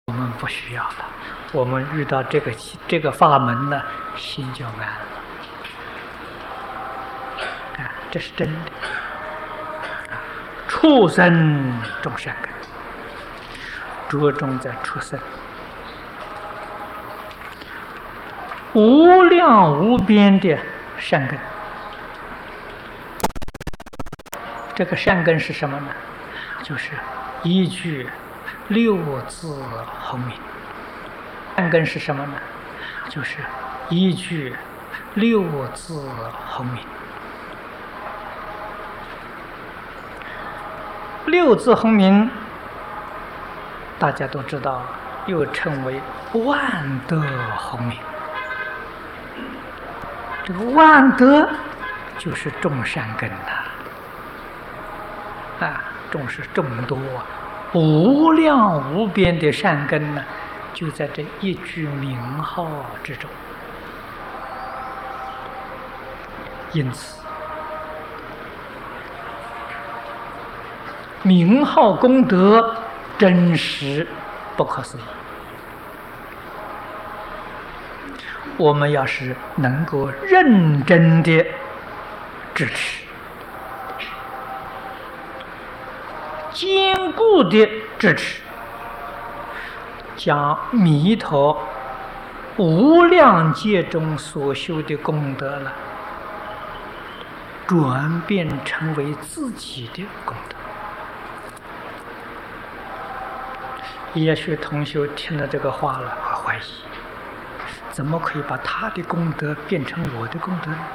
我们不需要了。我们遇到这个法门呢，心就安了。这是真的。畜生种善根，着重在畜生。无量无边的善根，这个善根是什么呢？就是依据六字洪名。善根是什么呢？就是依据六字洪名。六字洪名，大家都知道，又称为万德洪名。这个万德就是种善根呐，种是众多无量无边的善根呢，就在这一句名号之中。因此，名号功德真实不可思议。我们要是能够认真的支持，坚固的支持，将弥陀无量劫中所修的功德了，转变成为自己的功德。也许同学听了这个话了，会怀疑，怎么可以把他的功德变成我的功德呢？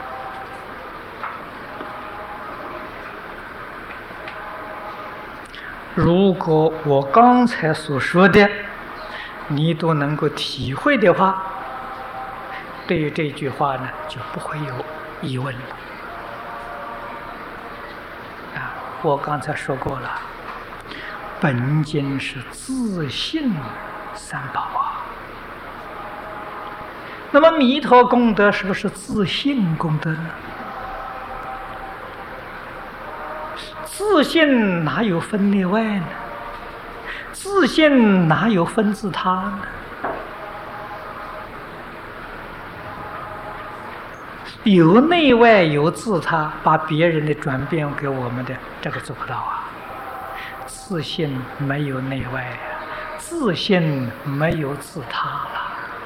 如果我刚才所说的你都能够体会的话，对于这句话呢，就不会有疑问了。我刚才说过了，本经是自信三宝啊。那么弥陀功德是不是自信功德呢？自信哪有分内外呢？自信哪有分自他呢？有内外有自他，把别人的转变给我们的，这个做不到啊。自信没有内外，自信没有自他了。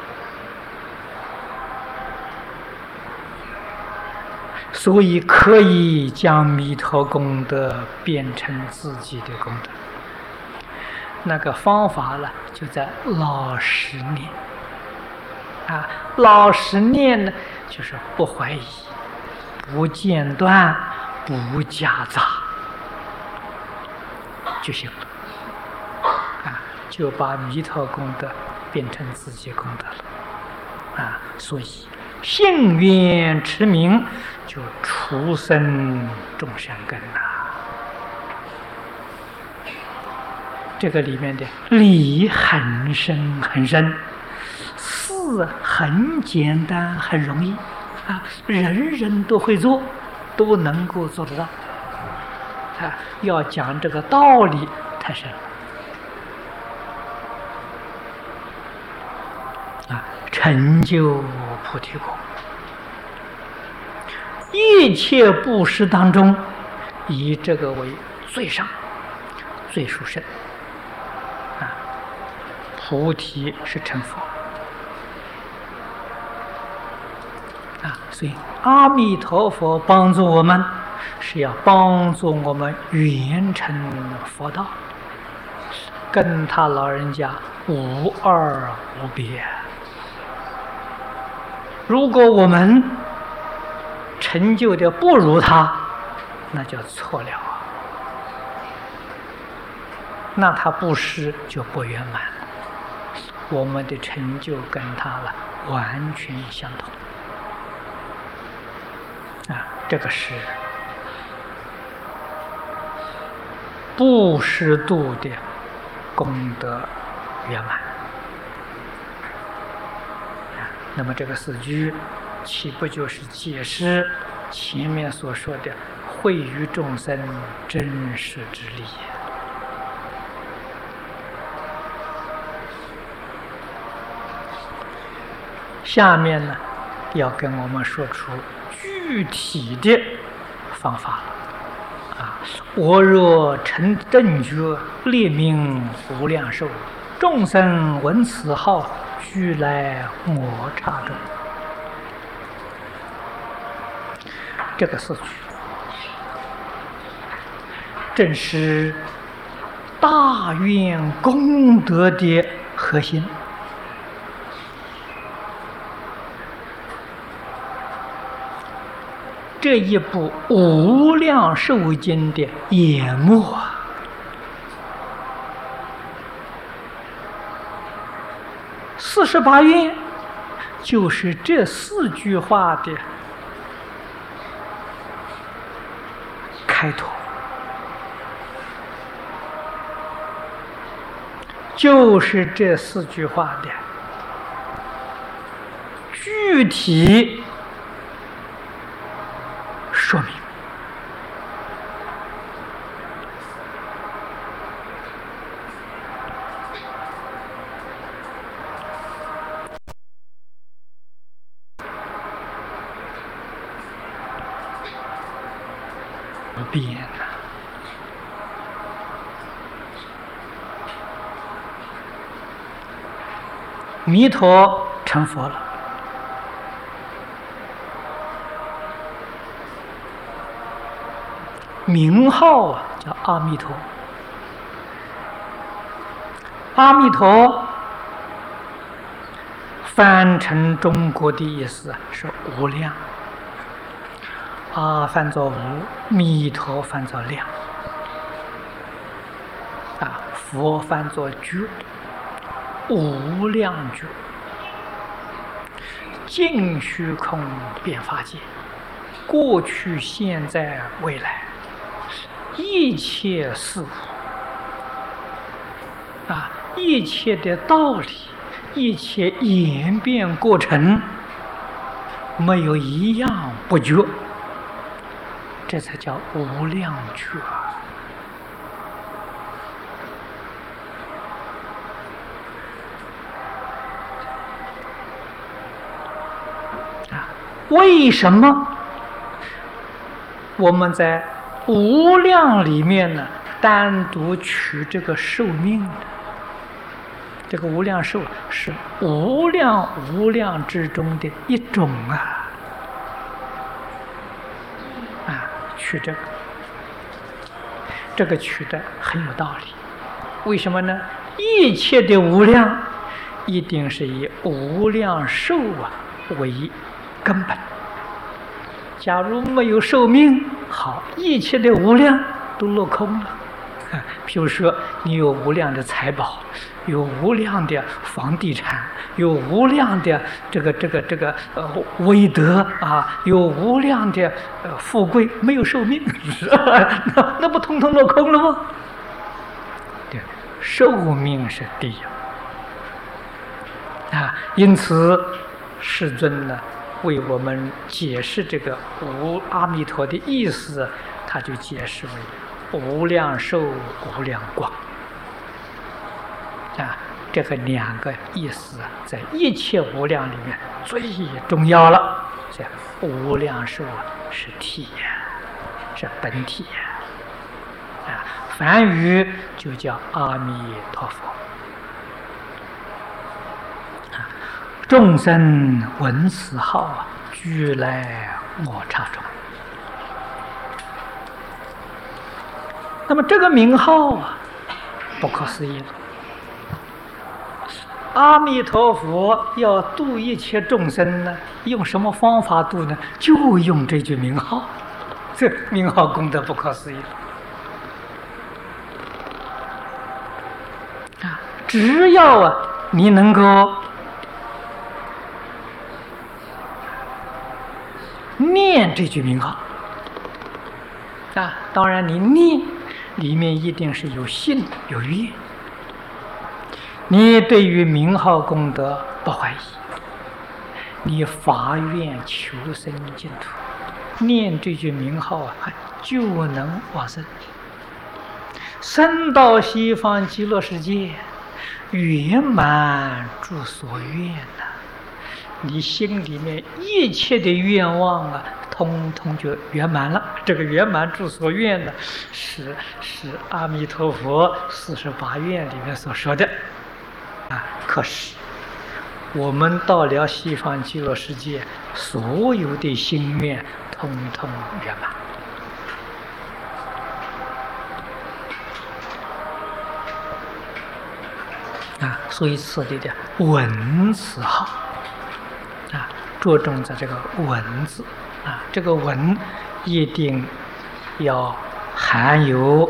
所以可以将弥陀功德变成自己的功德。那个方法呢，就在老实念。老实念呢，就是不怀疑、不间断、不夹杂就行了。就把弥陀功德变成自己功德了。所以信愿持名，就出生种善根呐。这个里面的理很深很深，事很简单很容易人人都会做，都能够做得到。要讲这个道理太深了。成就菩提果，一切布施当中，以这个为最上、最殊胜。菩提是成佛所以阿弥陀佛帮助我们，是要帮助我们圆成佛道，跟他老人家无二无别。如果我们成就的不如他，那就错了那他布施就不圆满了，我们的成就跟他了完全相同这个是布施度的功德圆满。那么这个四句岂不就是解释前面所说的惠于众生真实之力下面呢，要跟我们说出具体的方法了。我若成正觉，列名无量寿，众生闻此号，俱来我刹中。这个4句，正是大愿功德的核心。这一部《无量寿经》的眼目48愿，就是这4句话的开头，就是这4句话的具体说明。不变了。弥陀成佛了，名号叫阿弥陀。阿弥陀翻成中国的意思是无量，阿翻作无，弥陀翻作量，佛翻作觉，无量觉，尽虚空遍法界，过去现在未来，一切事物一切的道理，一切演变过程，没有一样不觉，这才叫无量觉。为什么我们在无量里面呢，单独取这个寿命呢？这个无量寿是无量无量之中的一种取这个取的很有道理。为什么呢？一切的无量一定是以无量寿为根本。假如没有寿命，好，一切的无量都落空了。譬如说，你有无量的财宝，有无量的房地产，有无量的这个威德有无量的富贵，没有寿命，那不通通落空了吗？对，寿命是第一因此世尊呢，为我们解释这个阿弥陀的意思，他就解释为无量寿、无量光这个2个意思在一切无量里面最重要了。这无量寿是体是本体梵语就叫阿弥陀佛。众生闻此号俱来我刹中。那么这个名号不可思议了。阿弥陀佛要度一切众生呢，用什么方法度呢？就用这句名号，这名号功德不可思议了。只要你能够念这句名号当然你念里面一定是有信有愿，你对于名号功德不怀疑，你发愿求生净土，念这句名号就能往生，生到西方极乐世界，圆满诸所愿你心里面一切的愿望啊，通通就圆满了。这个圆满之所愿呢，是阿弥陀佛48愿里面所说的啊。可是我们到了西方极乐世界，所有的心愿通通圆满啊。所以此地的文字好啊，着重在这个文字啊，这个文一定要含有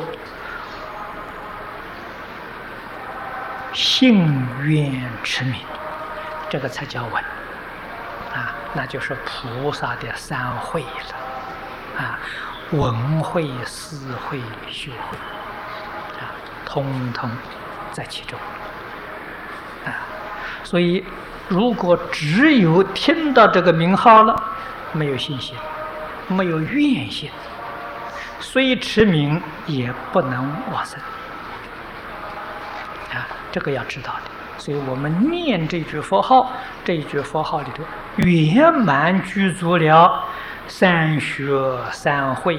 信愿持名，这个才叫文啊，那就是菩萨的三慧了啊，闻慧、思慧、修慧啊，通通在其中啊。所以如果只有听到这个名号了，没有信心，没有愿心，虽持名也不能往生啊，这个要知道的。所以我们念这句佛号，这一句佛号里头圆满具足了三学三慧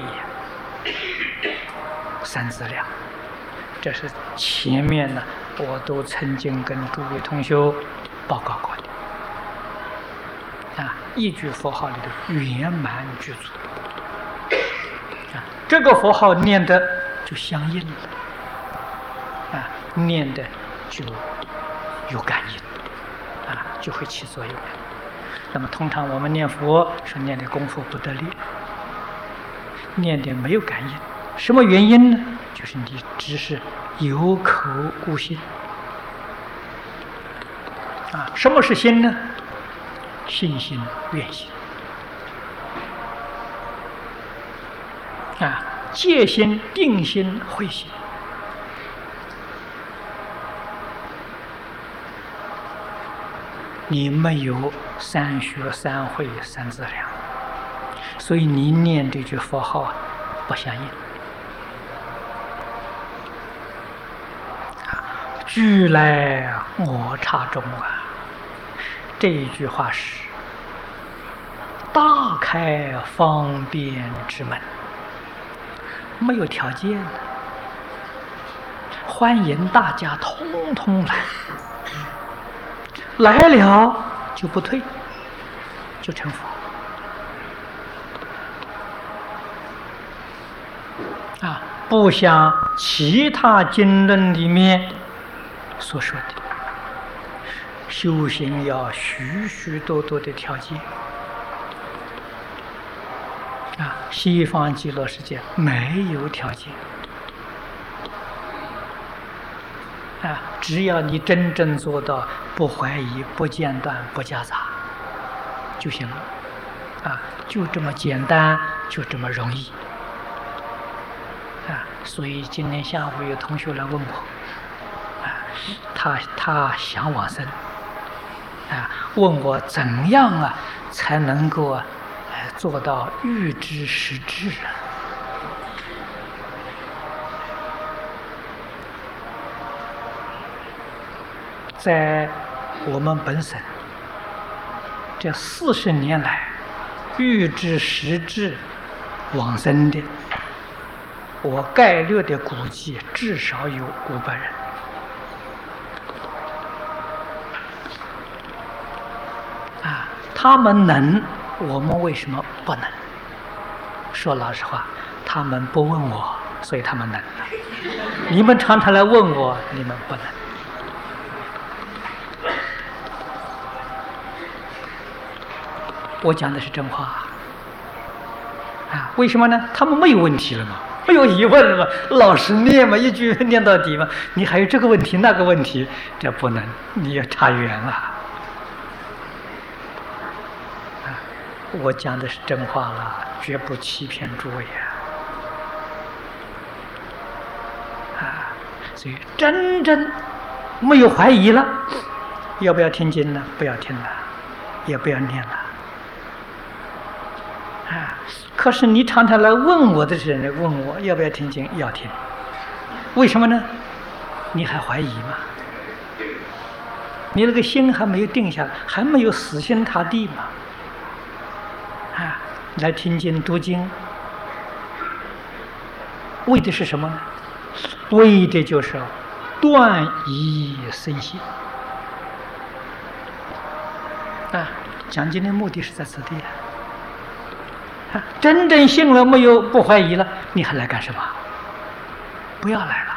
三资粮，这是前面呢我都曾经跟诸位同学报告过的啊，一句佛号里头圆满具足啊，这个佛号念的就相应了啊，念的就有感应啊，就会起作用。那么通常我们念佛是念的功夫不得力，念的没有感应，什么原因呢？就是你只是有口无心啊。什么是心呢？信心、愿心啊，戒心、定心、慧心。你没有三学三慧三资粮，所以你念这句佛号不相应啊。俱来我刹中啊，这一句话是大开方便之门，没有条件的，欢迎大家通通来。来了就不退，就成佛啊！不像其他经论里面所说的，修行要许许多多的条件啊。西方极乐世界没有条件啊，只要你真正做到不怀疑、不间断、不夹杂就行了啊，就这么简单，就这么容易啊。所以今天下午有同学来问我啊，他想往生啊，问我怎样啊才能够做到预知实质啊。在我们本省这40年来，预知实质往生的，我概略的估计至少有500人啊。他们能，我们为什么不能？说老实话，他们不问我，所以他们能。你们常常来问我，你们不能。我讲的是真话啊！为什么呢？他们没有问题了嘛，没有疑问了嘛，老实念嘛，一句念到底嘛。你还有这个问题那个问题，这不能，你要差远了啊！我讲的是真话了，绝不欺骗诸位啊！所以真正没有怀疑了，要不要听经呢？不要听了，也不要念了。可是你常常来问我的人来问我要不要听经，要听。为什么呢？你还怀疑吗？ 你那个心还没有定下来，还没有死心塌地嘛。啊，来听经读经，为的是什么呢？为的就是断疑生信。啊，讲经的目的是在此地啊。真正信了没有，不怀疑了，你还来干什么？不要来了。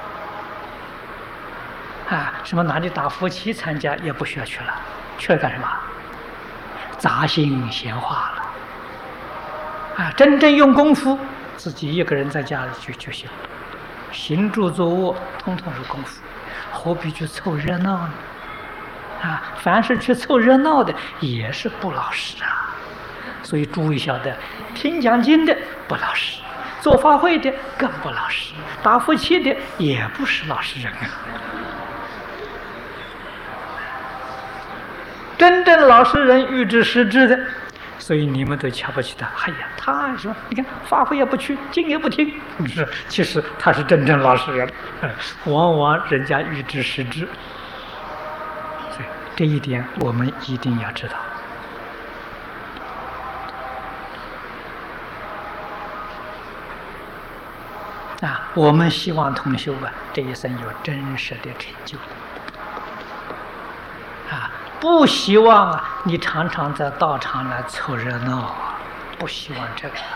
啊，什么哪里打夫妻参加也不需要去了，去了干什么？杂心闲话了。啊，真正用功夫，自己一个人在家里就行，行住坐卧通通是功夫，何必去凑热闹呢？啊，凡是去凑热闹的也是不老实啊。所以诸位晓得，听讲经的不老实，做法会的更不老实，打夫妻的也不是老实人啊。真正老实人预知实知的，所以你们都瞧不起他。哎呀，他说你看法会也不去，经也不听，是其实他是真正老实人，往往人家预知实知。所以这一点我们一定要知道。啊，我们希望同修啊，这一生有真实的成就。啊，不希望啊，你常常在道场来凑热闹啊，不希望这个。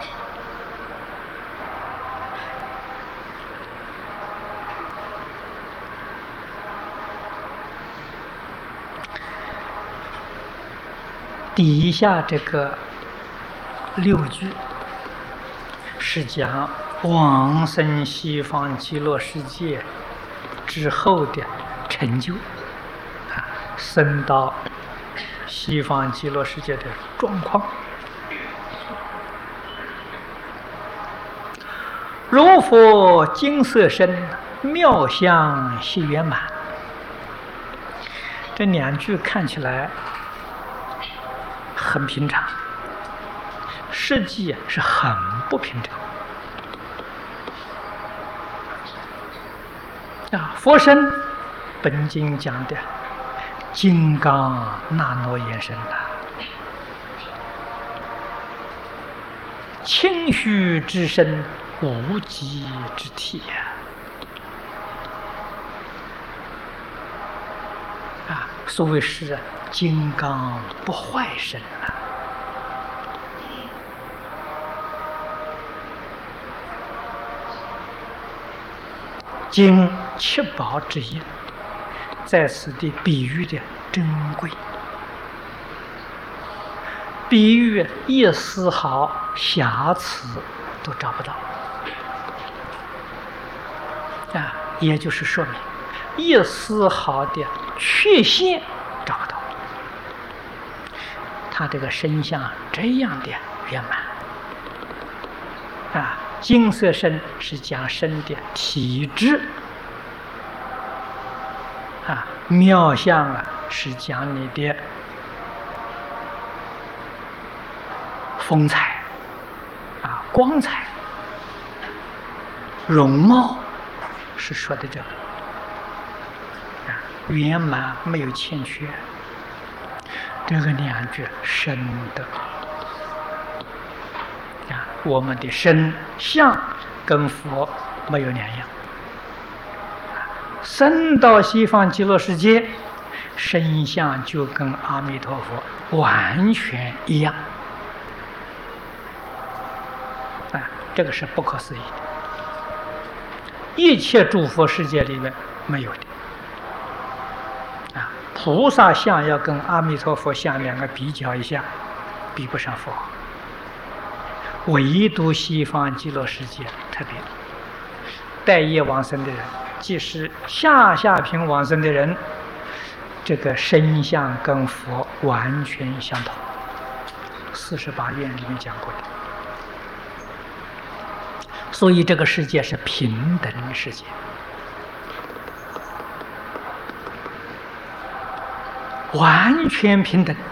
底下这个6句是讲往生西方极乐世界之后的成就。升到西方极乐世界的状况，如佛金色身，妙相悉圆满。这2句看起来很平常，实际是很不平常。啊，佛身本经讲的金刚那诺眼身呐，清虚之身，无极之体啊！所谓是金刚不坏身啊。经7宝之一，在此地比喻的珍贵，比喻一丝毫瑕疵都找不到啊，也就是说明一丝毫的缺陷找不到。他这个身相这样的圆满啊，金色身是讲身的体质啊，妙相啊是讲你的风采啊，光彩，容貌是说的这个啊，圆满没有欠缺。这个2句深的啊，我们的身相跟佛没有两样。升到西方极乐世界，身相就跟阿弥陀佛完全一样啊，这个是不可思议的，一切诸佛世界里面没有的啊。菩萨相要跟阿弥陀佛相2个比较一下，比不上佛，唯独西方极乐世界特别，待业往生的人，即使下品往生的人，这个身相跟佛完全相同。48愿里面讲过的。所以这个世界是平等世界，完全平等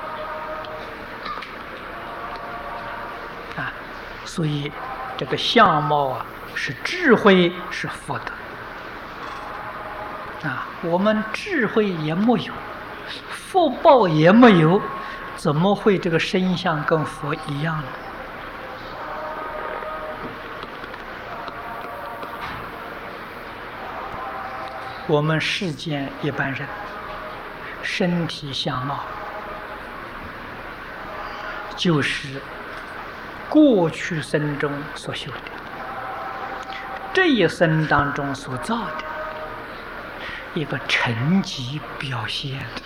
啊！所以这个相貌啊，是智慧，是福德我们智慧也没有，福报也没有，怎么会这个身相跟佛一样呢？我们世间一般人身体相貌，就是过去生中所修的，这一生当中所造的一个成绩表现的。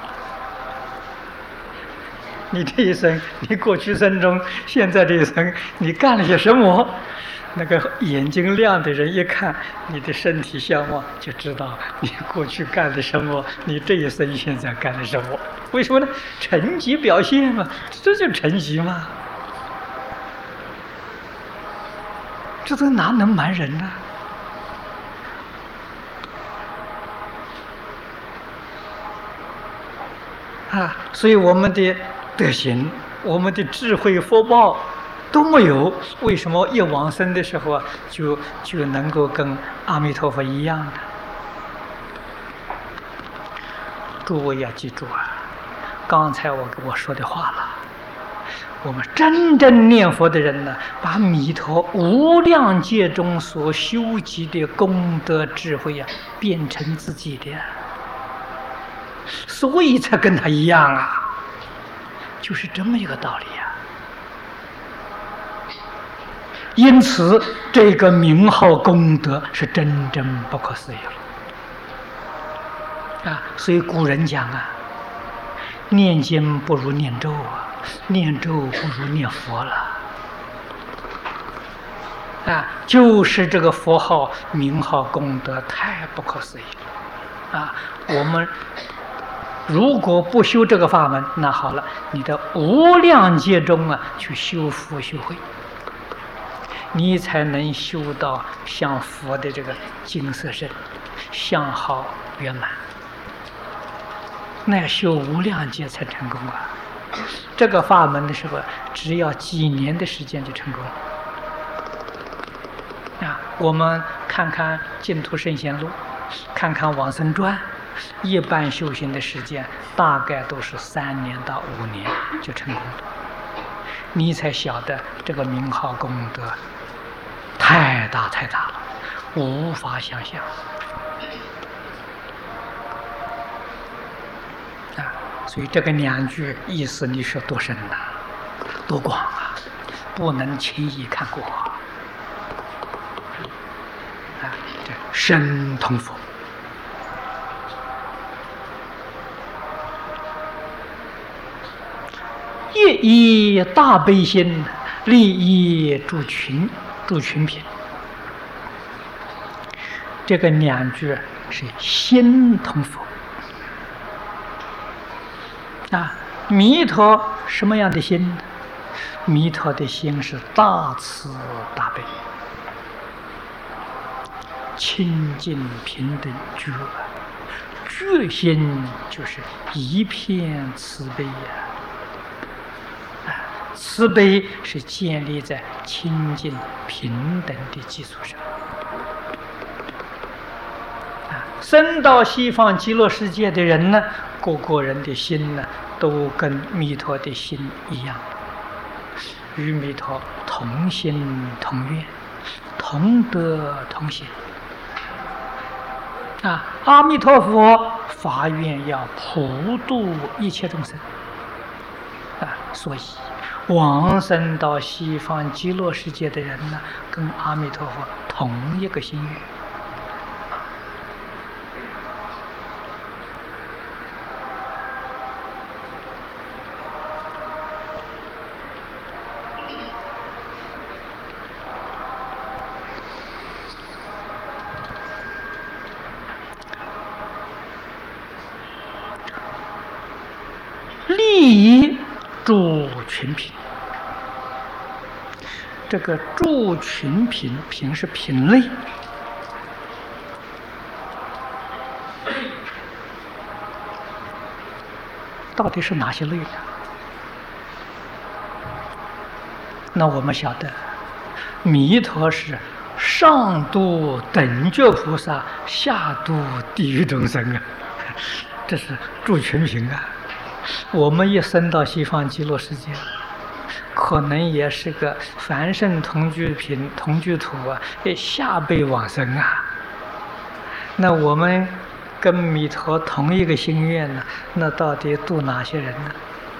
你这一生，你过去生中，现在这一生，你干了些什么？那个眼睛亮的人一看你的身体相貌，就知道你过去干的什么，你这一生现在干的什么。为什么呢？成绩表现嘛，这就成绩嘛。这都哪能瞒人呢？所以我们的德行，我们的智慧福报都没有，为什么一往生的时候就能够跟阿弥陀佛一样呢？诸位要记住刚才我说的话了，我们真正念佛的人呢，把弥陀无量劫中所修集的功德智慧变成自己的，所以才跟他一样就是这么一个道理因此这个名号功德是真正不可思议了所以古人讲念经不如念咒念咒不如念佛了就是这个佛号名号功德太不可思议了我们如果不修这个法门，那好了，你的无量劫中去修福修慧，你才能修到像佛的这个金色身，相好圆满。那要修无量劫才成功这个法门的时候，只要几年的时间就成功了我们看看《净土圣贤录》，看看《往生传》。一般修行的时间大概都是3年到5年就成功了，你才晓得这个名号功德太大太大了，无法想象所以这个2句意思你说多深多广不能轻易看过这深通佛。业以大悲心，利益助群品。这个2句是心通佛弥陀什么样的心？弥陀的心是大慈大悲，清净平等觉，觉心就是一片慈悲慈悲是建立在清净平等的基础上生到西方极乐世界的人呢，个人的心呢都跟弥陀的心一样，与弥陀同心同愿，同德同行阿弥陀佛发愿要普度一切众生所以往生到西方极乐世界的人呢，跟阿弥陀佛同一个心愿利益助群品。这个助群品，品是品类，到底是哪些类呢？那我们晓得弥陀是上度等觉菩萨，下度地狱众生啊，这是助群品啊。我们一生到西方极乐世界，可能也是个凡圣同居品、同居土啊，下辈往生啊。那我们跟弥陀同一个心愿呢，那到底度哪些人呢？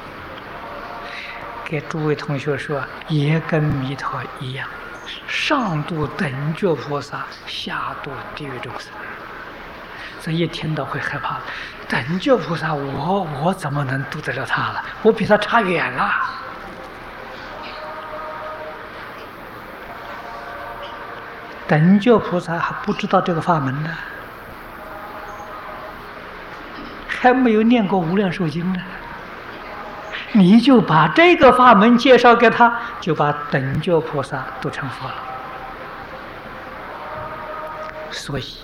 给诸位同学说，也跟弥陀一样，上度等觉菩萨，下度地狱众生。这一听到会害怕，等觉菩萨，我怎么能度得了他了？我比他差远了。等觉菩萨还不知道这个法门呢，还没有念过《无量寿经》呢。你就把这个法门介绍给他，就把等觉菩萨都成佛了。所以，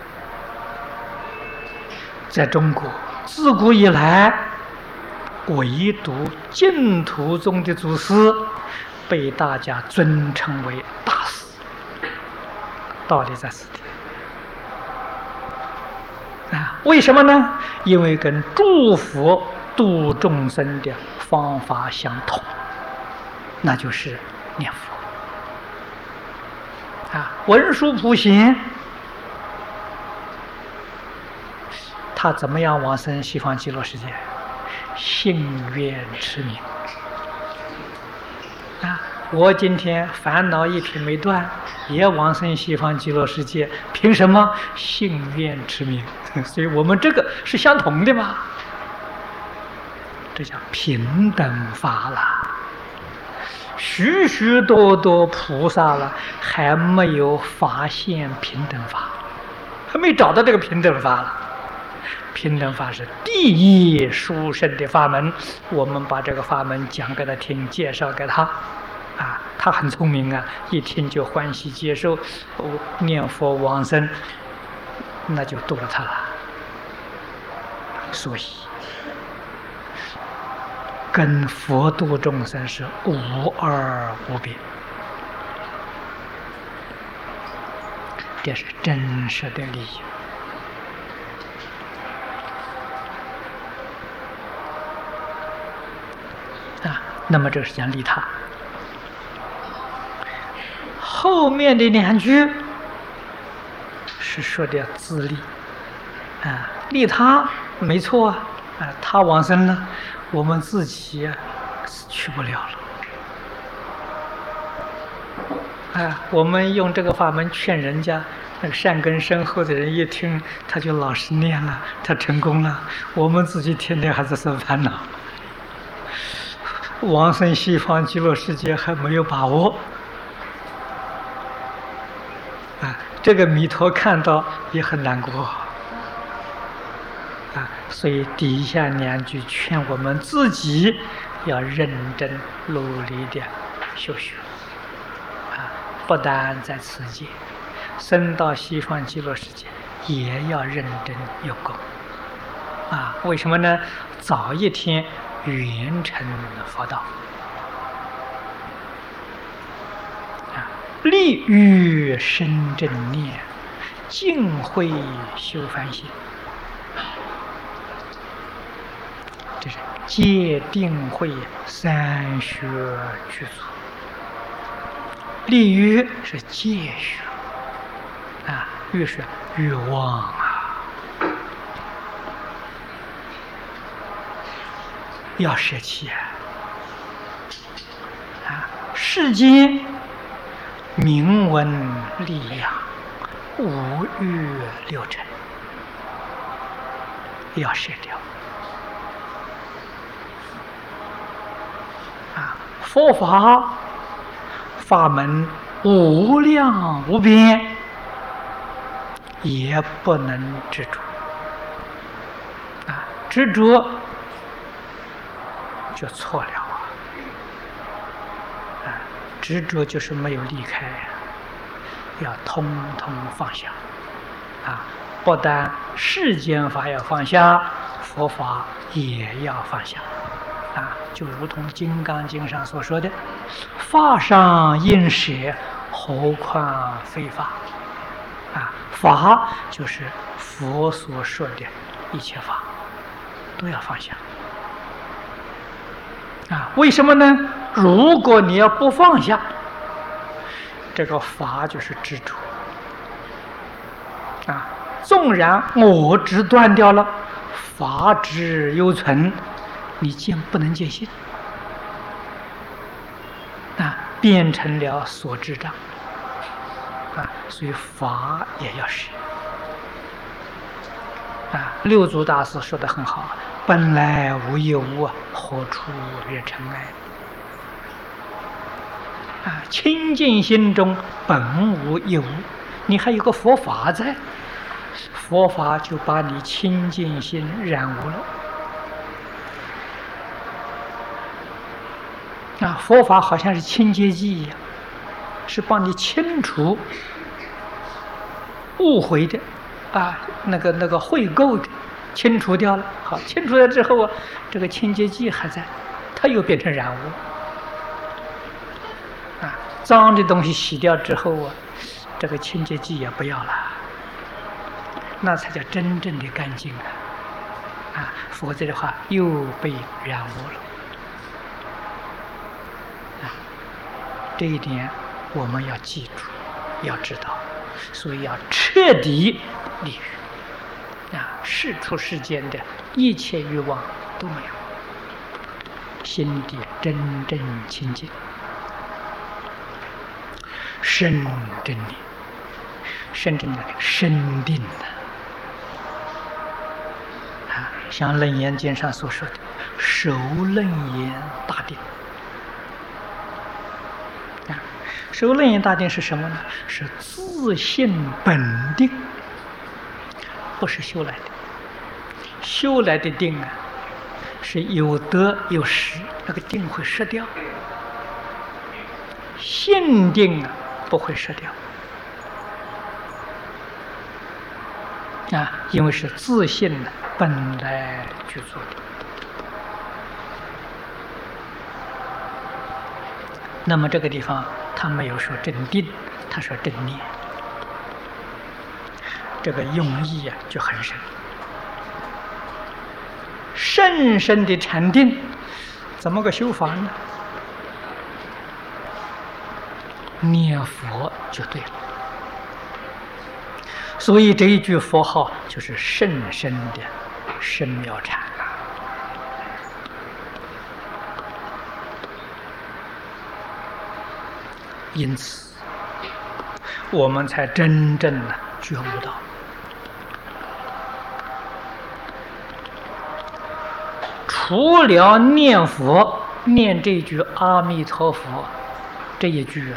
在中国自古以来，唯独净土宗的祖师被大家尊称为大师。道理在此地啊，为什么呢？因为跟诸佛度众生的方法相同，那就是念佛啊。文殊普贤他怎么样往生西方极乐世界？信愿持名啊！我今天烦恼一品没断，也往生西方极乐世界，凭什么？信愿持名。所以我们这个是相同的嘛。这叫平等法了。许许多多菩萨了，还没有发现平等法，还没找到这个平等法了。平等法是第一殊胜的法门，我们把这个法门讲给他听，介绍给他，啊，他很聪明啊，一听就欢喜接受，念佛往生，那就度了他了。所以跟佛度众生是无二无别，这是真实的利益啊。那么这是讲利他，后面的两句是说的自利啊，利他没错啊，他往生了，我们自己是去不了了。我们用这个法门劝人家，那个善根深厚的人一听，他就老实念了，他成功了。我们自己天天还在生烦恼，往生西方极乐世界还没有把握。这个弥陀看到也很难过。所以底下两句劝我们自己要认真努力的修学不但在此界，升到西方极乐世界也要认真用功为什么呢？早一天圆成佛道立于生正念，尽会修梵行。这是戒定慧三学具足，立于是戒学欲是欲望要舍弃世间名闻利养，五欲六尘要舍掉佛法法门无量无边，也不能执着执着就错了执着就是没有离开要通通放下不但世间法要放下，佛法也要放下就如同《金刚经》上所说的，法上应舍， 何况非法？啊，法就是佛所说的一切法，都要放下。啊，为什么呢？如果你要不放下，这个法就是执着。啊，纵然我执断掉了，法执犹存，你不能见性。啊，变成了所知障。啊，所以法也要学。啊，六祖大师说的很好，本来无一物，何处惹尘埃？啊，清净心中本无一物，你还有个佛法在，佛法就把你清净心染污了。啊，佛法好像是清洁剂一样，是帮你清除误会的，啊，那个秽垢的，清除掉了。好，清除了之后啊，这个清洁剂还在，它又变成染污。啊，脏的东西洗掉之后啊，这个清洁剂也不要了，那才叫真正的干净啊！啊，否则的话又被染污了。啊，这一点我们要记住，要知道，所以要彻底离欲。啊，世出世间的一切欲望都没有，心地真正清净，生真定，生真的生定的。啊，像《楞严经》上所说的“首楞严大定”。啊，首楞严大定是什么呢？是自性本定，不是修来的。修来的定啊，是有得有失，那个定会失掉。性定啊，不会失掉。啊，因为是自性本来具足的。那么这个地方他没有说正定，他说正念，这个用意啊就很深。深深的禅定，怎么个修法呢？念佛就对了。所以这一句佛号就是甚深的深妙禅啊。因此，我们才真正的觉悟到，除了念佛，念这句阿弥陀佛这一句，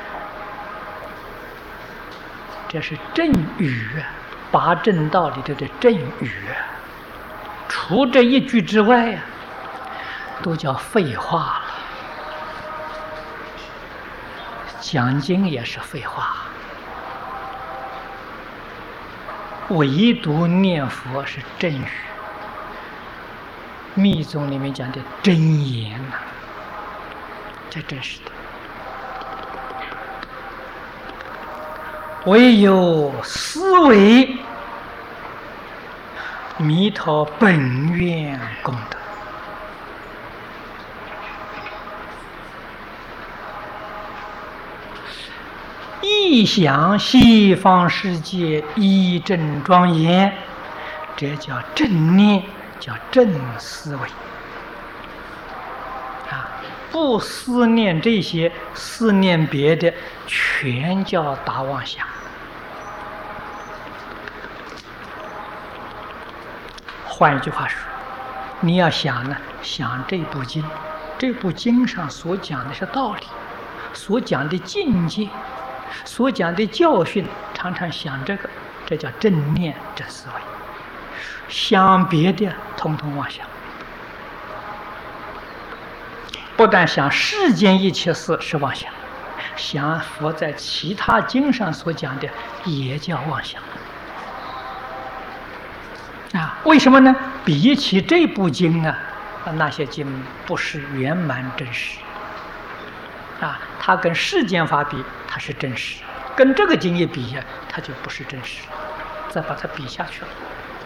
这是正语，八正道里头的正语。除这一句之外呀，都叫废话了。讲经也是废话，唯独念佛是正语。密宗里面讲的真言呐，这真是的。唯有思维弥陀本愿功德，臆想西方世界一正庄严，这叫正念，叫正思维。啊，不思念这些，思念别的，全叫大妄想。换一句话说，你要想呢，想这部经，这部经上所讲的是道理，所讲的境界，所讲的教训，常常想这个，这叫正念正思维。想别的，统统妄想。不但想世间一切事是妄想，想佛在其他经上所讲的也叫妄想。啊，为什么呢？比起这部经啊，那些经不是圆满真实。 啊，它跟世间法比，它是真实；跟这个经一比呀，它就不是真实。再把它比下去了。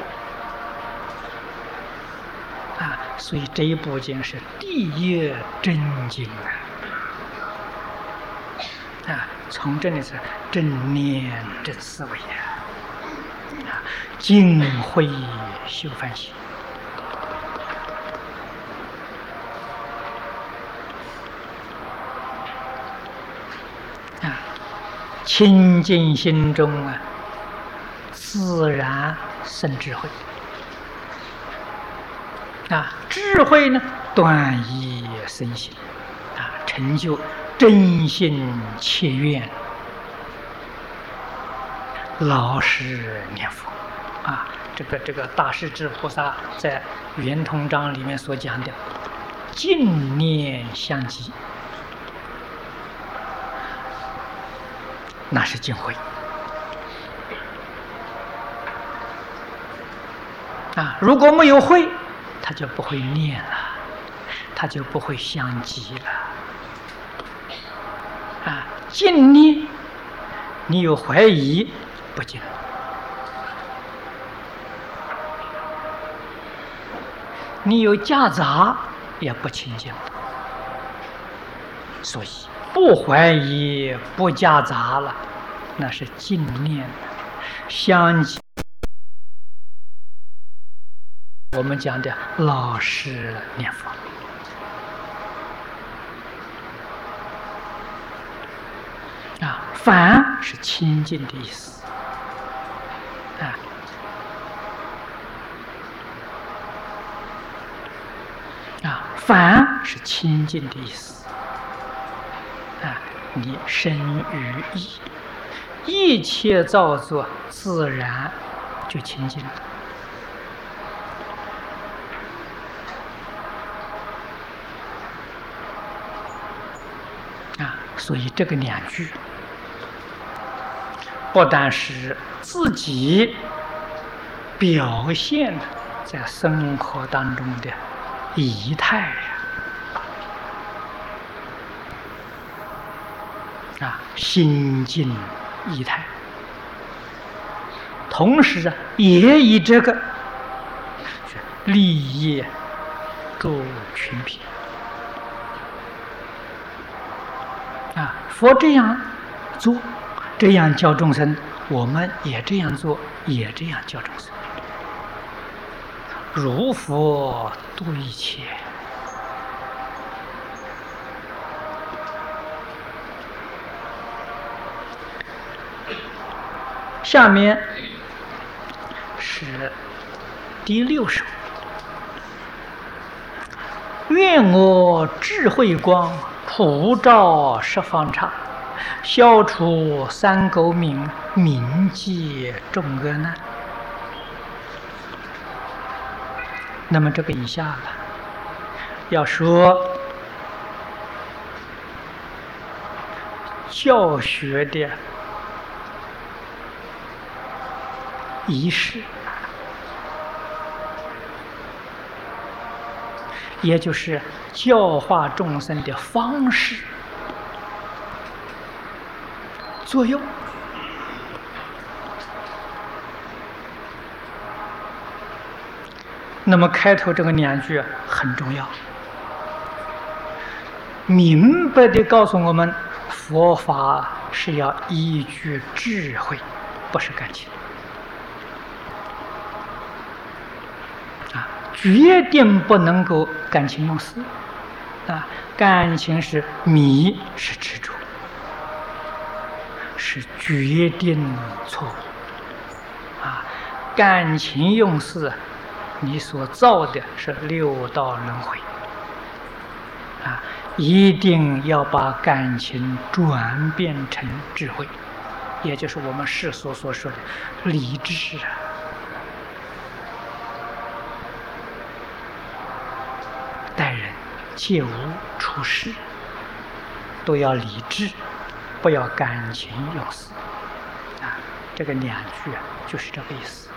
啊，所以这一部经是第一真经啊！从这里是正念正思维啊，净慧修梵行啊，清净心中啊，自然生智慧啊，智慧呢，断疑生信啊，成就真心切愿，老实念佛啊。这个大势至菩萨在圆通章里面所讲的净念相继，那是净慧啊。如果没有慧，他就不会念了，他就不会相继了啊。净念，你有怀疑不净，你有夹杂也不清净，所以不怀疑不夹杂了，那是净念相继。我们讲的老实念佛啊，梵是清净的意思啊，梵是清净的意思啊，你生于意，一切造作自然就清净了。所以这个两句不但是自己表现在生活当中的仪态啊，心境仪态，同时也以这个利益诸群品啊，佛这样做，这样教众生，我们也这样做，也这样教众生。如佛度一切。下面是第6首。愿我智慧光普照十方刹，消除三垢冥，冥界众恶难。那么这个以下了，要说教学的仪式，也就是教化众生的方式、作用。那么开头这个2句很重要，明白地告诉我们，佛法是要依据智慧，不是感情啊，决定不能够感情用事啊，感情是迷，是执着，是决定错误啊，感情用事，你所造的是6道轮回啊，一定要把感情转变成智慧，也就是我们世俗所说的理智啊。待人接物处事都要理智，不要感情用事啊。这个2句就是这个意思。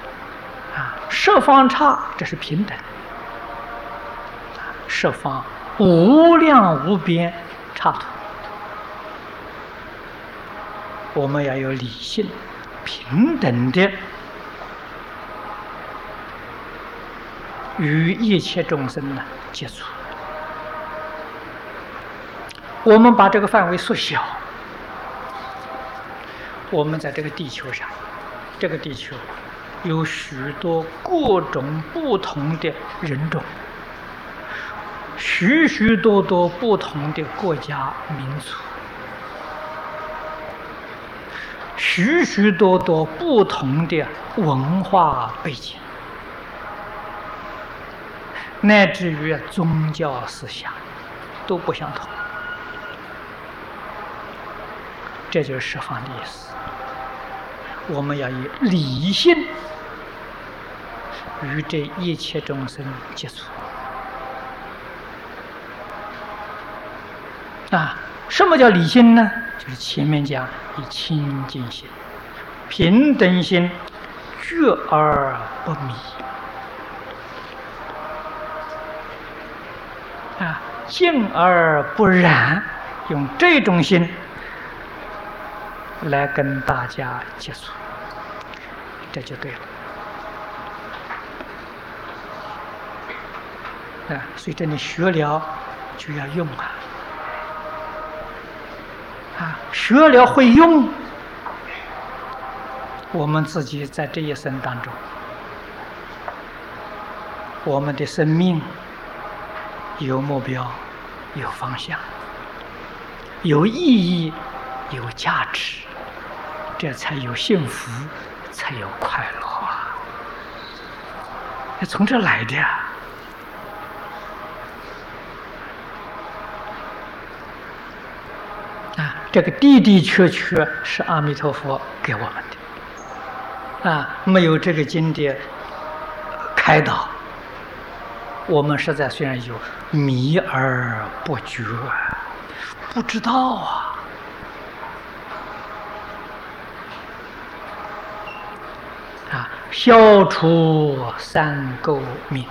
十方刹，这是平等。十方无量无边插图。我们要有理性、平等的与一切众生接触。我们把这个范围缩小，我们在这个地球上，这个地球有许多各种不同的人种，许许多多不同的国家民族，许许多多不同的文化背景，乃至于宗教思想都不相同。这就是十方的意思。我们要以理性与这一切众生接触。什么叫理性呢？就是前面讲以清净心、平等心，觉而不迷。净而不染，用这种心来跟大家接触，这就对了。所以这里学了就要用学了会用，我们自己在这一生当中，我们的生命有目标、有方向、有意义、有价值，这才有幸福，才有快乐从这来的这个的的确确是阿弥陀佛给我们的没有这个经典开导，我们实在虽然有迷而不觉，不知道消除三垢名。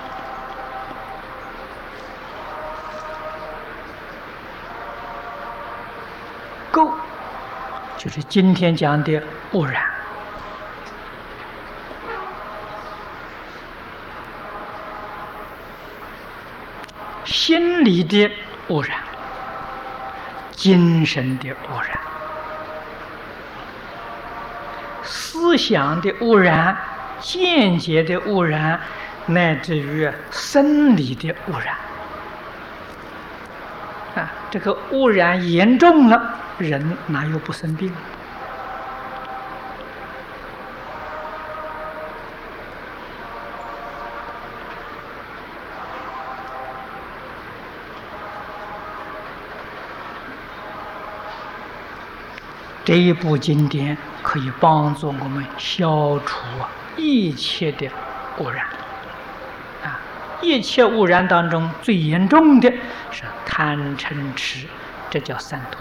垢就是今天讲的污染，心理的污染，精神的污染，思想的污染，间接的污染，乃至于生理的污染这个污染严重了，人哪有不生病？这一部经典可以帮助我们消除一切的污染一切污染当中最严重的是贪嗔痴，这叫三毒。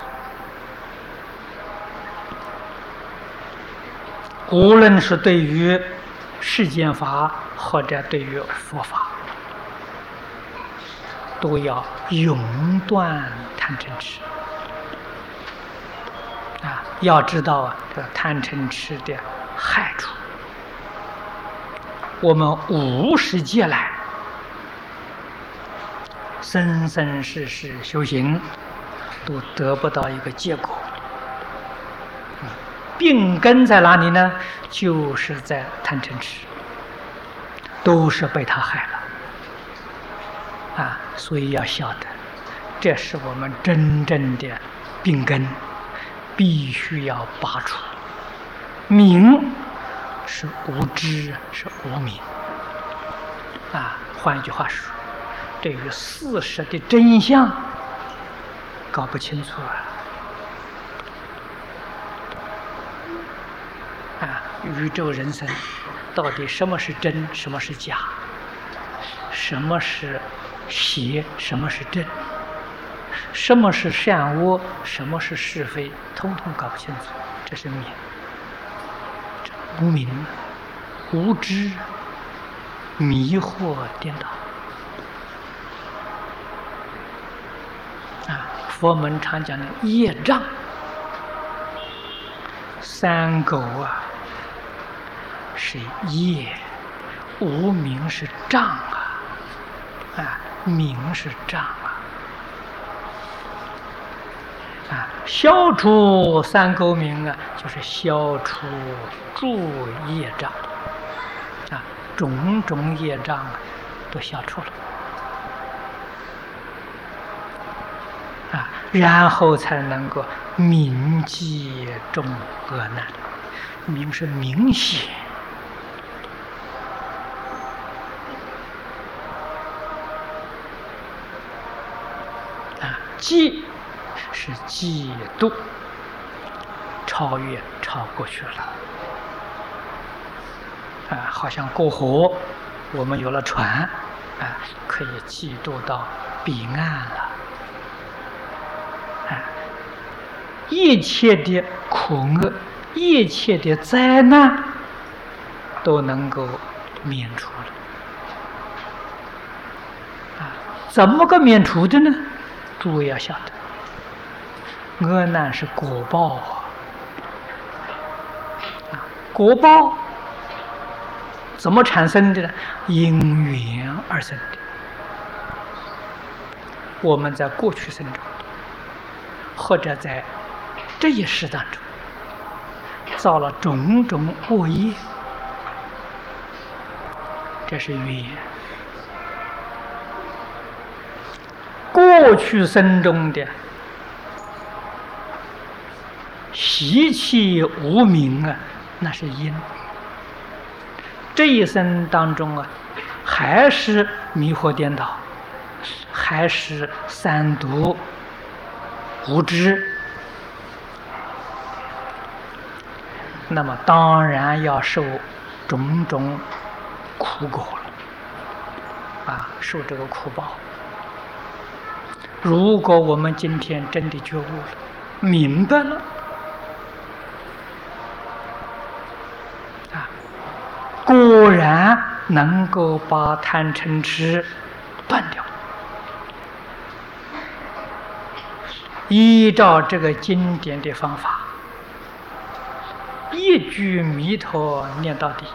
无论是对于世间法或者对于佛法，都要永断贪嗔痴要知道这贪嗔痴的害处。我们无始劫来生生世世修行，都得不到一个结果。病根在哪里呢？就是在贪嗔痴，都是被他害了所以要晓得，这是我们真正的病根，必须要拔除。明是无知，是无明换一句话说，对于事实的真相搞不清楚宇宙人生到底什么是真，什么是假，什么是邪，什么是正，什么是善恶，什么是是非，通通搞不清楚，这是明，无明，无知，迷惑颠倒佛门常讲的业障，三垢啊是业，无明是障啊，明是障啊，消除三垢明啊，就是消除诸业障啊，种种业障啊都消除了啊，然后才能够明记众恶难。明是明显啊，记是嫉妒，超过去了啊，好像过河，我们有了船啊，可以嫉妒到彼岸了啊，一切的苦厄，一切的灾难都能够免除了啊，怎么个免除的呢？诸位要晓得，恶难是果报啊，果报怎么产生的呢？因缘而生的。我们在过去生中，或者在这一世当中，造了种种恶业，这是缘。过去生中的习气无明啊，那是因。这一生当中啊，还是迷惑颠倒，还是三毒无知，那么当然要受种种苦果了啊，受这个苦报。如果我们今天真的觉悟了，明白了啊，果然能够把贪嗔痴断掉。依照这个经典的方法，一句弥陀念到底，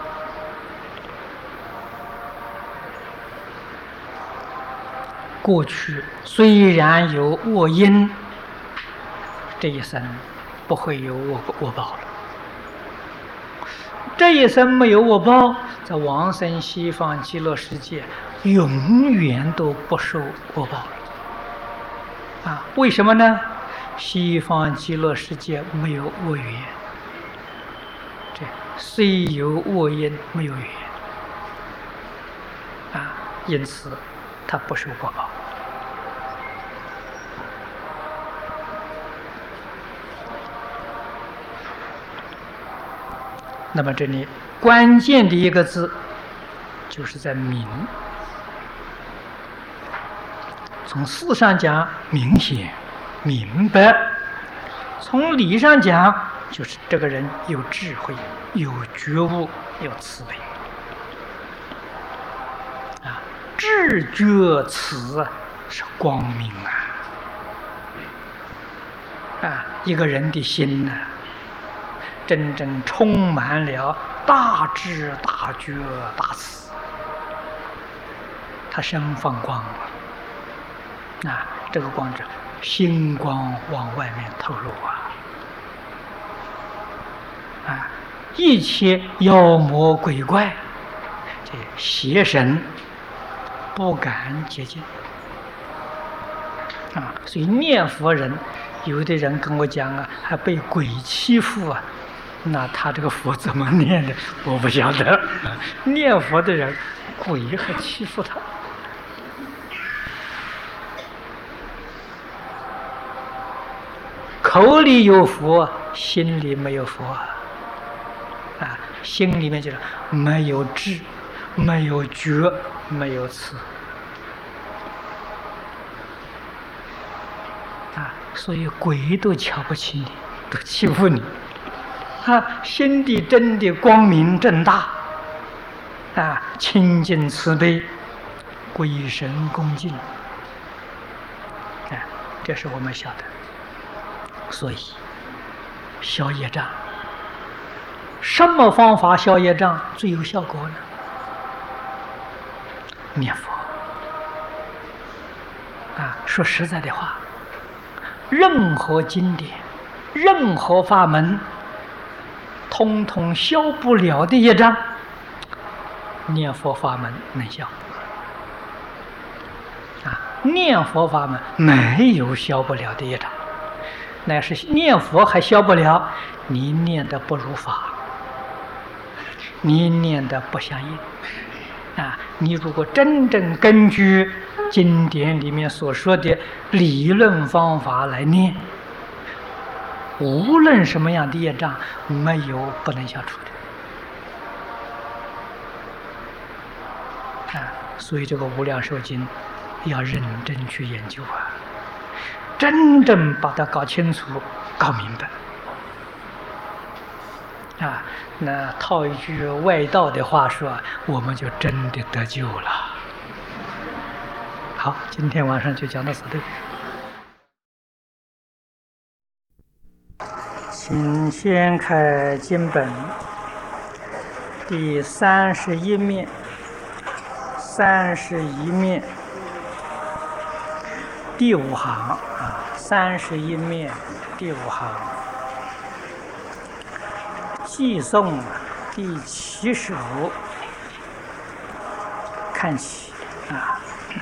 过去虽然有恶因，这一生不会有恶报了。这一生没有恶报，在往生西方极乐世界，永远都不受恶报了。啊，为什么呢？西方极乐世界没有恶缘，这虽有恶因，没有缘啊，因此他不受恶报。那么这里关键的一个字，就是在明。从事上讲，明显、明白；从理上讲，就是这个人有智慧、有觉悟、有慈悲。啊，智觉慈是光明啊！一个人的心呢，真正充满了大智、大觉、大慈，他身放光啊！这个光是星光往外面透露啊！一切妖魔鬼怪、这邪神不敢接近啊！所以念佛人，有的人跟我讲啊，还被鬼欺负啊。那他这个佛怎么念的？我不晓得。念佛的人，鬼还欺负他。口里有佛，心里没有佛啊！心里面就是没有智，没有觉，没有慈啊！所以鬼都瞧不起你，都欺负你。啊，心地真的光明正大，啊，清净慈悲，归神恭敬，啊， 这是我们晓得。所以消业障，什么方法消业障最有效果呢？念佛啊！说实在的话，任何经典、任何法门，通通消不了的业障，念佛法门能消啊！念佛法门没有消不了的业障，乃是念佛还消不了，你念的不如法，你念的不相应啊！你如果真正根据经典里面所说的理论方法来念，无论什么样的业障，没有不能消除的啊！所以这个《无量寿经》要认真去研究啊，真正把它搞清楚、搞明白啊！那套一句外道的话说，我们就真的得救了。好，今天晚上就讲到此地。请先开经本第31面，31面第5行啊，31面第5行，寄颂第75，看起啊。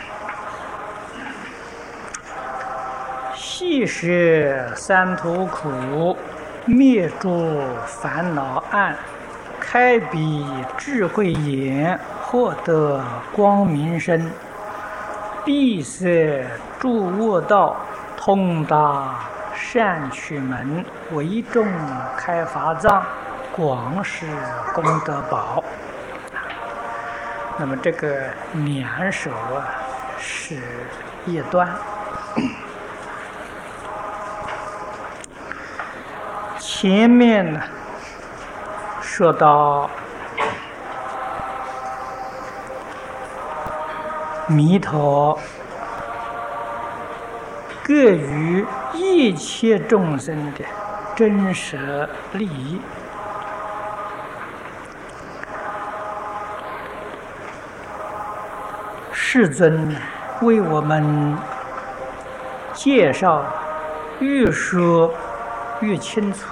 细识三途苦，灭诸烦恼暗，开彼智慧眼，获得光明身，闭塞诸恶道，通达善趣门，为众开法藏，广施功德宝。那么这个2首啊是业端。前面呢说到弥陀各于一切众生的真实利益，世尊为我们介绍越说越清楚，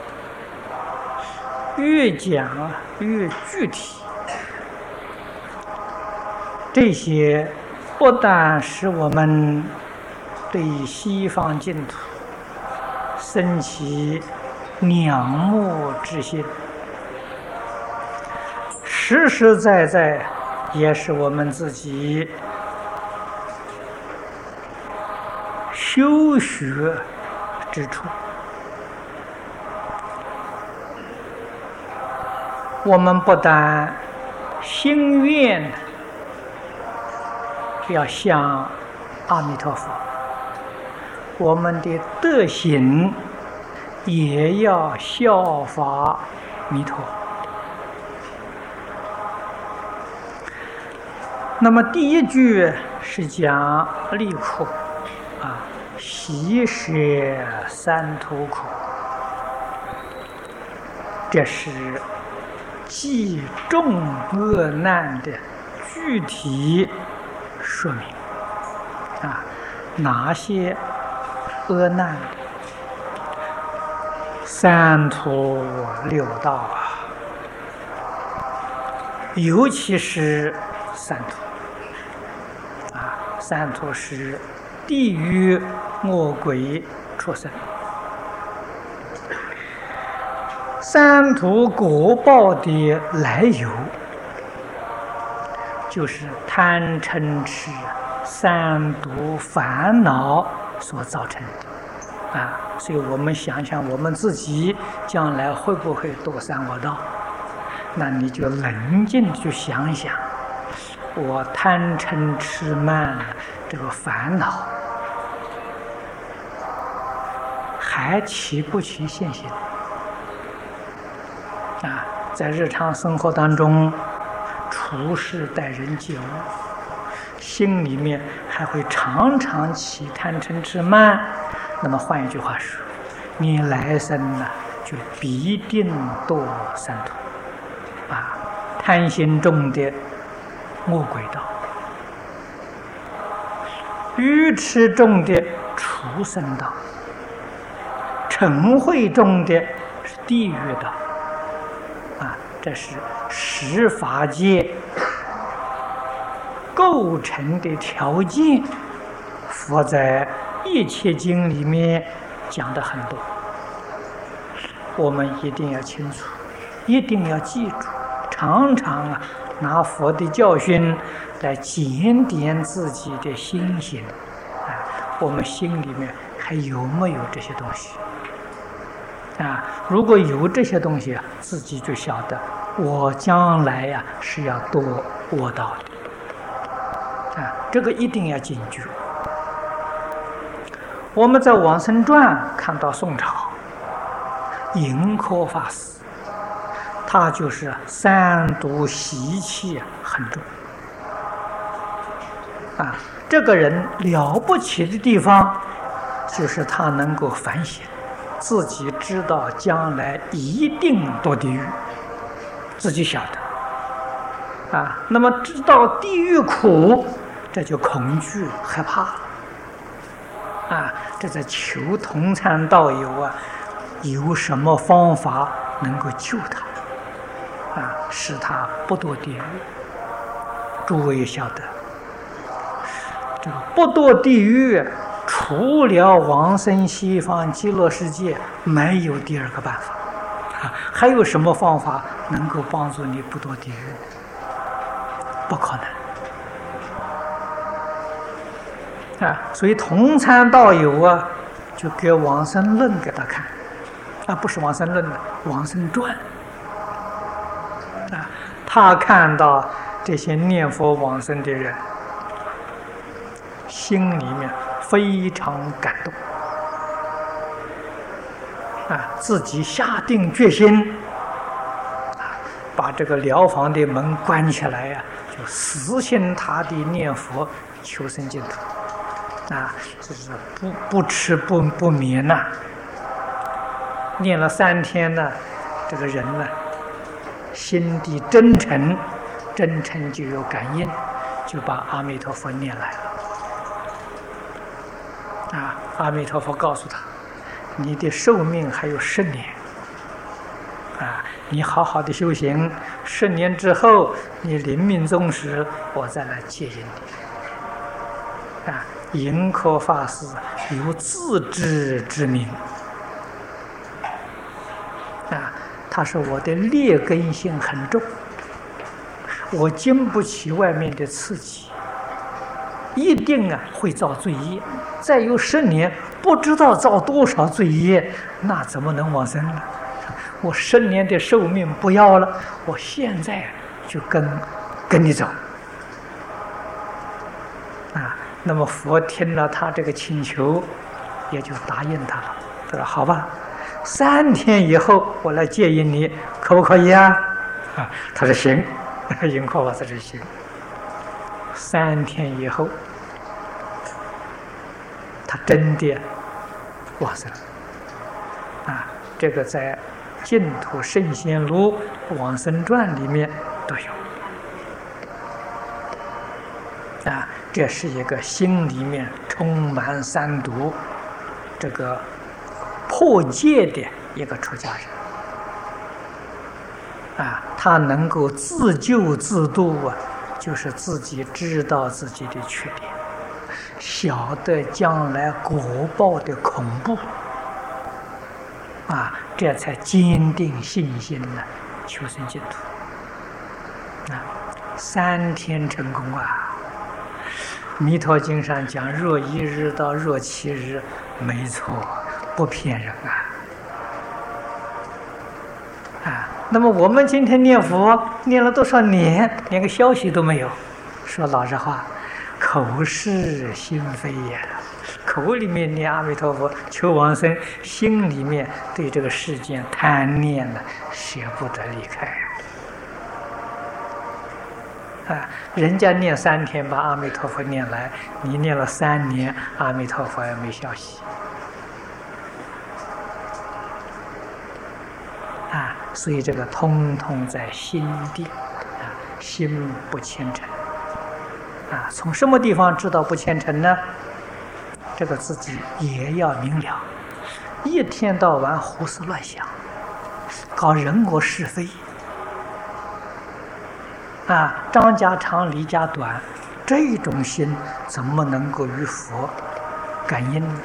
越讲越具体。这些不但使我们对西方净土升起仰慕之心，实实在在也是我们自己修学之处。我们不但心愿要向阿弥陀佛，我们的德行也要效法弥陀。那么第一句是讲离苦啊，习舍三途苦，这是济众恶难的具体说明啊，哪些恶难？三途六道啊，尤其是三途啊，三途是地狱、恶鬼、畜生。三途果报的来由，就是贪嗔痴三毒烦恼所造成的啊。所以我们想想我们自己将来会不会堕三恶道，那你就冷静去想一想，我贪嗔痴慢这个烦恼还起不起现行啊？在日常生活当中，处事待人接物， 心里面还会常常起贪嗔痴慢。那么换一句话说，你来生呢就必定堕三途啊！贪心重的恶鬼道，愚痴重的畜生道，嗔恚重的是地狱道啊！这是十法界构成的条件。佛在一切经里面讲的很多，我们一定要清楚，一定要记住，常常拿佛的教训来检点自己的心性我们心里面还有没有这些东西如果有这些东西自己就晓得我将来是要堕恶道的这个一定要警觉。我们在《往生传》看到宋朝盈科法师，他就是三毒习气很重这个人了不起的地方就是他能够反省，自己知道将来一定堕地狱，自己晓得那么知道地狱苦，这就恐惧害怕这在求同参道友有什么方法能够救他使他不堕地狱。诸位晓得这个不堕地狱，除了往生西方极乐世界，没有第二个办法还有什么方法能够帮助你不堕地狱？不可能所以同参道友就给往生论给他看不是往生论的，往生传他看到这些念佛往生的人，心里面非常感动自己下定决心把这个疗房的门关起来就死心塌地念佛求生净土这是不吃不眠念了3天呢，这个人呢心地真诚就有感应，就把阿弥陀佛念来了阿弥陀佛告诉他，你的寿命还有10年你好好的修行，10年之后你临命终时，我再来接引你盈科法师有自知之明他说我的劣根性很重，我经不起外面的刺激，一定会造罪业，再有10年不知道造多少罪业，那怎么能往生呢？我10年的寿命不要了，我现在就跟你走那么佛听了他这个请求，也就答应他了。他说好吧，3天以后我来接引你，可不可以他说行盈科法师说行。3天以后他真的往生这个在净土圣贤录往生传里面都有这是一个心里面充满三毒这个破戒的一个出家人他能够自救自度就是自己知道自己的缺点，晓得将来果报的恐怖这才坚定信心求生净土3天成功弥陀经上讲若1日到若7日，没错，不骗人那么我们今天念佛念了多少年，连个消息都没有。说老实话，口是心非口里面念阿弥陀佛求往生，心里面对这个世间贪念舍不得离开啊，人家念3天把阿弥陀佛念来，你念了3年，阿弥陀佛也没消息。啊，所以这个通通在心地，啊，心不虔诚。啊，从什么地方知道不虔诚呢？这个自己也要明了，一天到晚胡思乱想，搞人我是非。啊，张家长李家短，这种心怎么能够与佛感应呢？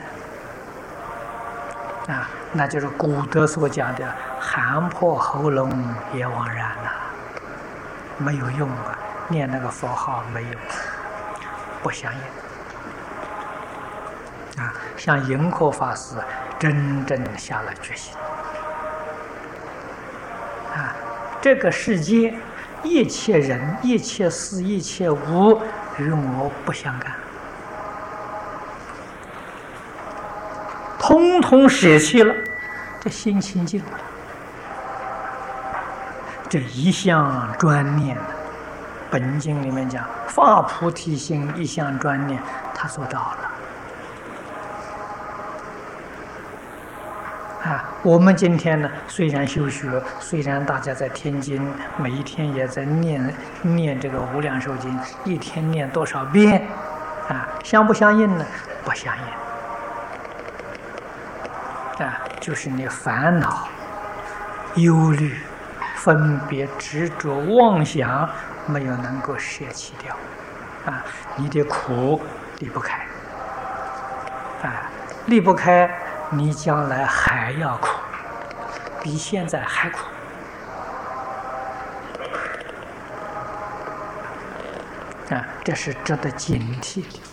啊，那就是古德所讲的“喊破喉咙也枉然”呐，没有用啊！念那个佛号没有，不相应。啊，像盈科法师真正下了决心。啊，这个世界。一切人、一切事、一切物与我不相干，通通舍弃了，这心清净了。这一向专念，本经里面讲发菩提心，一向专念，他做到了。啊，我们今天呢，虽然修学，虽然大家在天津，每一天也在念这个无量寿经，一天念多少遍，啊，相不相应呢？不相应。啊，就是你烦恼、忧虑、分别、执着、妄想没有能够舍弃掉，啊，你的苦离不开，啊，离不开。你将来还要苦，比现在还苦。啊，这是值得警惕的。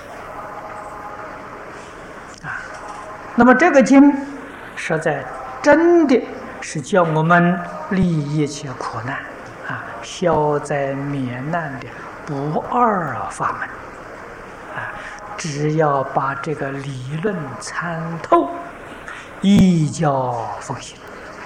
啊，那么这个经实在真的是叫我们利一切苦难，啊，消灾免难的不二法门。只要把这个理论参透，依教奉行。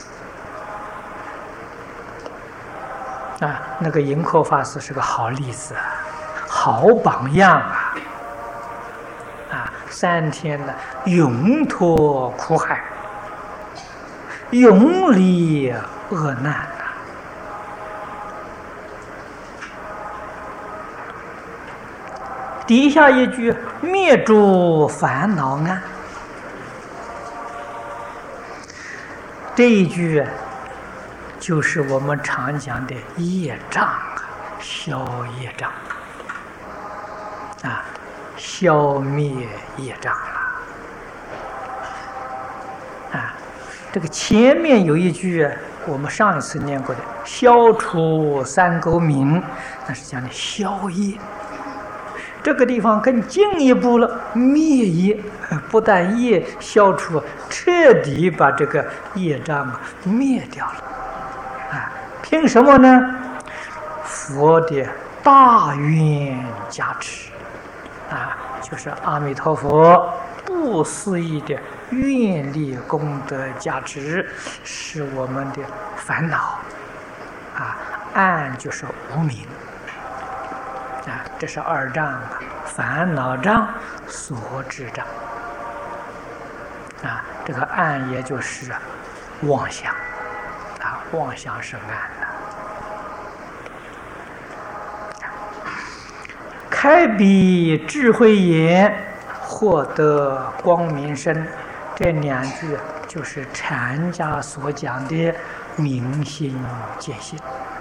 啊，那个盈科法师是个好例子，好榜样啊！啊，3天呢，永脱苦海，永离恶难啊！底下一句灭诸烦恼案，这一句就是我们常讲的业障啊，消业障啊，消灭业障了啊。这个前面有一句我们上一次念过的消除三垢名，那是讲的消业。这个地方更进一步了，灭业，不但业消除，彻底把这个业障灭掉了。啊，凭什么呢？佛的大愿加持，啊，就是阿弥陀佛不思议的愿力功德加持，使我们的烦恼，啊，暗就是无明。啊，这是2障啊，烦恼障、所知障。啊，这个暗也就是妄想，啊，妄想是暗的。开彼智慧眼，获得光明身，这2句就是禅家所讲的明心见性。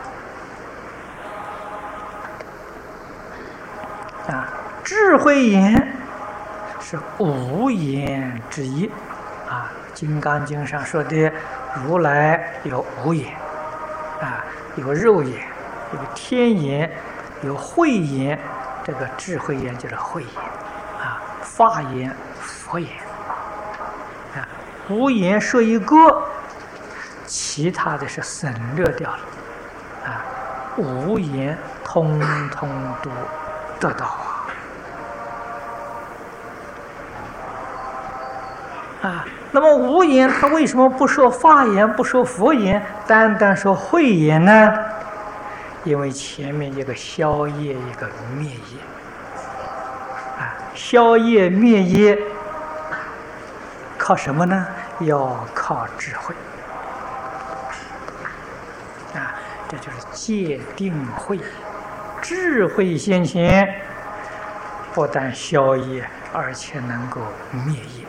啊，智慧眼是5眼之一，啊，《金刚经》上说的，如来有5眼，啊，有肉眼，有天眼，有慧眼，这个智慧眼就是慧眼，啊，法眼、佛眼，啊，5眼说一个，其他的是省略掉了，啊，5眼通通都得到啊！那么5眼他为什么不说法眼，不说佛眼，单单说慧眼呢？ 因为前面一个消业，一个灭业。消业灭业靠什么呢？要靠智慧。这就是戒定慧，智慧现前，不但消业，而且能够灭业。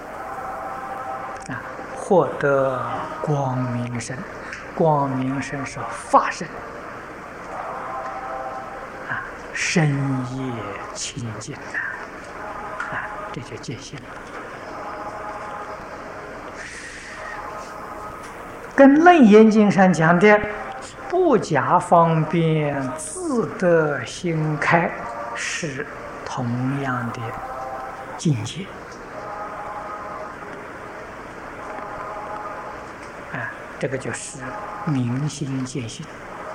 获得光明身，光明身是法身，身业清净这就戒心了。跟《楞严经》上讲的不假方便，自得心开，是同样的境界。这个就是明心见性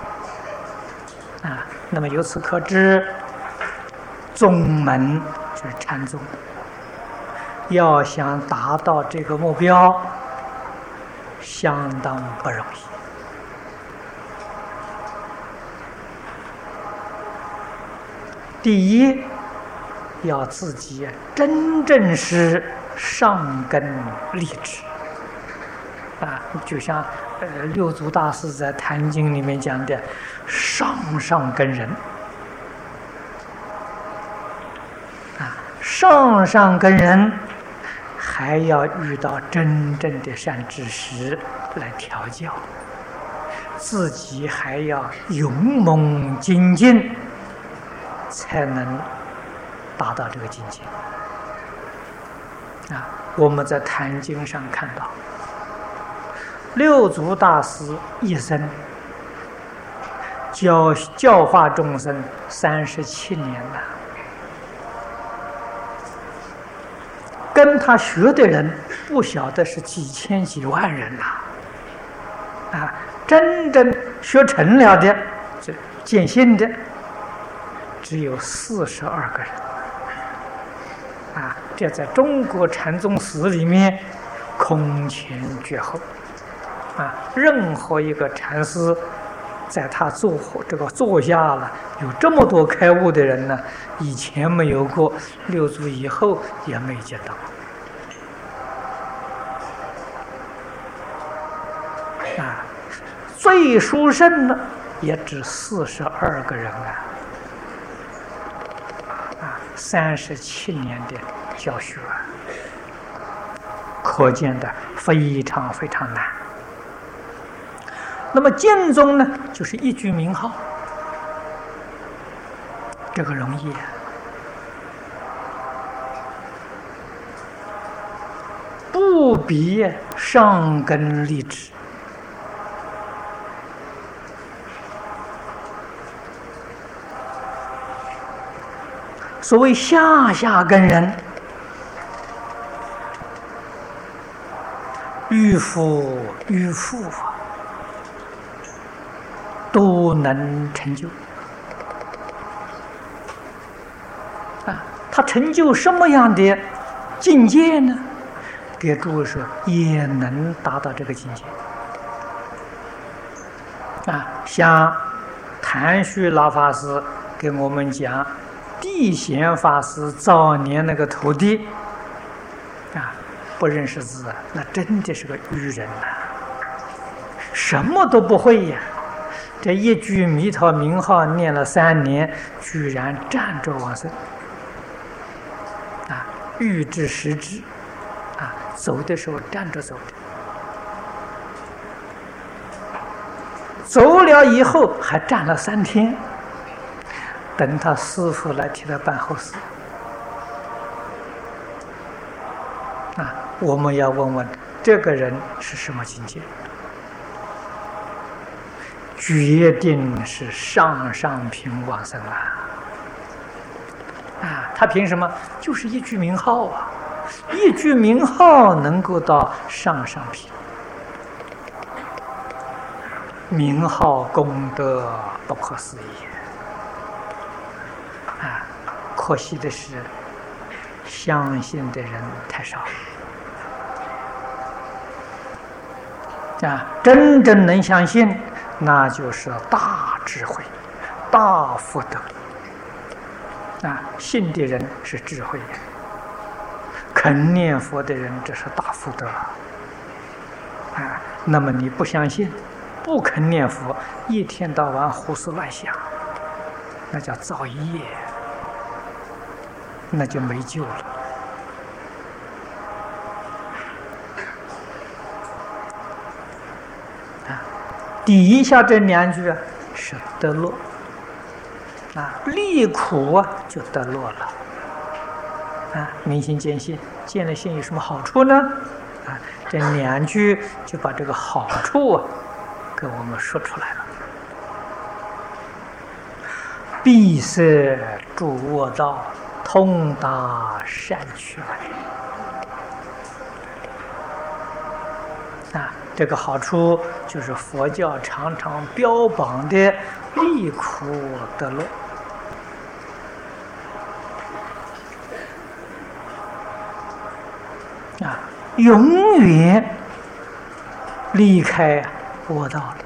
那么由此可知，宗门就是禅宗，要想达到这个目标，相当不容易。第一，要自己真正是上根立志就像六祖大师在《坛经》里面讲的“上根人”上根人还要遇到真正的善知识来调教，自己还要勇猛精进，才能达到这个境界我们在《坛经》上看到，六祖大师一生教化众生37年了，跟他学的人不晓得是几千几万人了真正学成了的，这见性的只有42个人这在中国禅宗史里面空前绝后任何一个禅师，在他坐下了，有这么多开悟的人呢，以前没有过，六祖以后也没见到最殊胜的也只42个人37年的教学可见的非常非常难。那么净宗呢，就是一句名号，这个容易不比上根立志。所谓下根人，愚夫都能成就他成就什么样的境界呢？给诸位说，也能达到这个境界像谭旭老法师给我们讲，地贤法师早年那个徒弟不认识字那真的是个愚人什么都不会呀。这一句弥陀名号念了3年，居然站着往生欲知时知走的时候站着走的，走了以后还站了3天，等他师父来替他办后事我们要问问这个人是什么境界？决定是上品往生他凭什么？就是一句名号一句名号能够到上品，名号功德不可思议可惜的是相信的人太少真正能相信，那就是大智慧，大福德。信的人是智慧人，肯念佛的人这是大福德。那么你不相信，不肯念佛，一天到晚胡思乱想，那叫造业，那就没救了。底下这两句是得乐，离苦就得乐了。明心见性，见了性有什么好处呢？这两句就把这个好处给我们说出来了。闭塞诸恶道，通达善趣门。这个好处就是佛教常常标榜的离苦得乐。永远离开恶道了。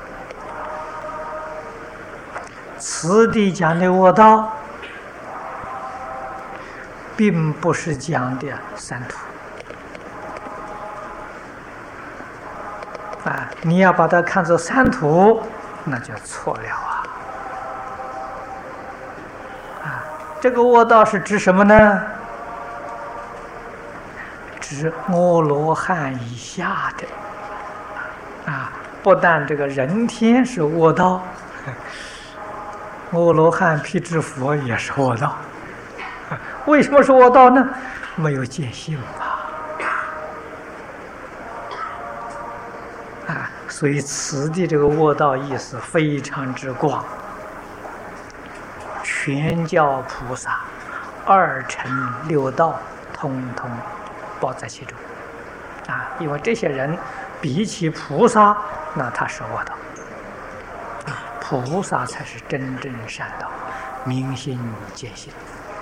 此地讲的恶道，并不是讲的三途。你要把它看作三途，那就错了这个恶道是指什么呢？指阿罗汉以下的不但这个人天是恶道，阿罗汉、辟支佛也是恶道。为什么是恶道呢？没有见性所以此地这个恶道意思非常之广，全教菩萨二乘六道通通包在其中因为这些人比起菩萨，那他是恶道菩萨才是真正善道，明心见性